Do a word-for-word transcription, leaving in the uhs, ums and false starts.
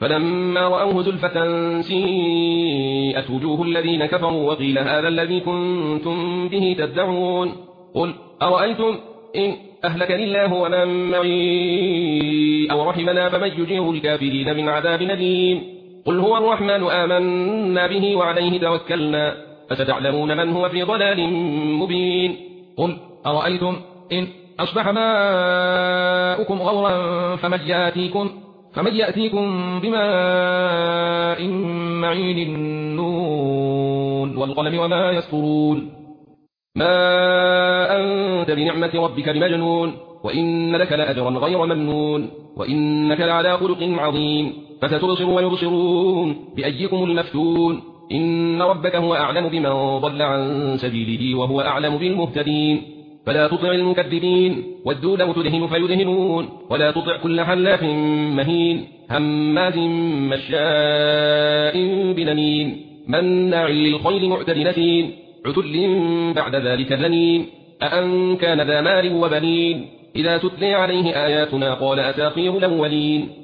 فلما رأوه زلفة سيئت وجوه الذين كفروا وقيل هذا الذي كنتم به تدعون قل أرأيتم إن أهلكني الله ومن معي أو رحمنا فمن يجير الكافرين من عذاب أليم قل هو الرحمن آمنا به وعليه توكلنا فستعلمون من هو في ضلال مبين قل أرأيتم إن أصبح ماؤكم غورا فمن يأتيكم, فمن يأتيكم بماء معين النون والقلم وما يسطرون ما أنت بنعمة ربك بمجنون وإن لك لأجرا غير ممنون وإنك لعلى خلق عظيم فستبصر ويبصرون بأيكم المفتون إن ربك هو أعلم بمن ضل عن سبيله وهو أعلم بالمهتدين فلا تطع المكذبين ودوا لو تدهن فيدهنون ولا تطع كل حلاف مهين هماز مشاء بنميم مناع للخير معتد نسيم عتل بعد ذلك ذنيم أأن كان ذا مال وبنين إذا تتلي عليه آياتنا قال أساطير الأولين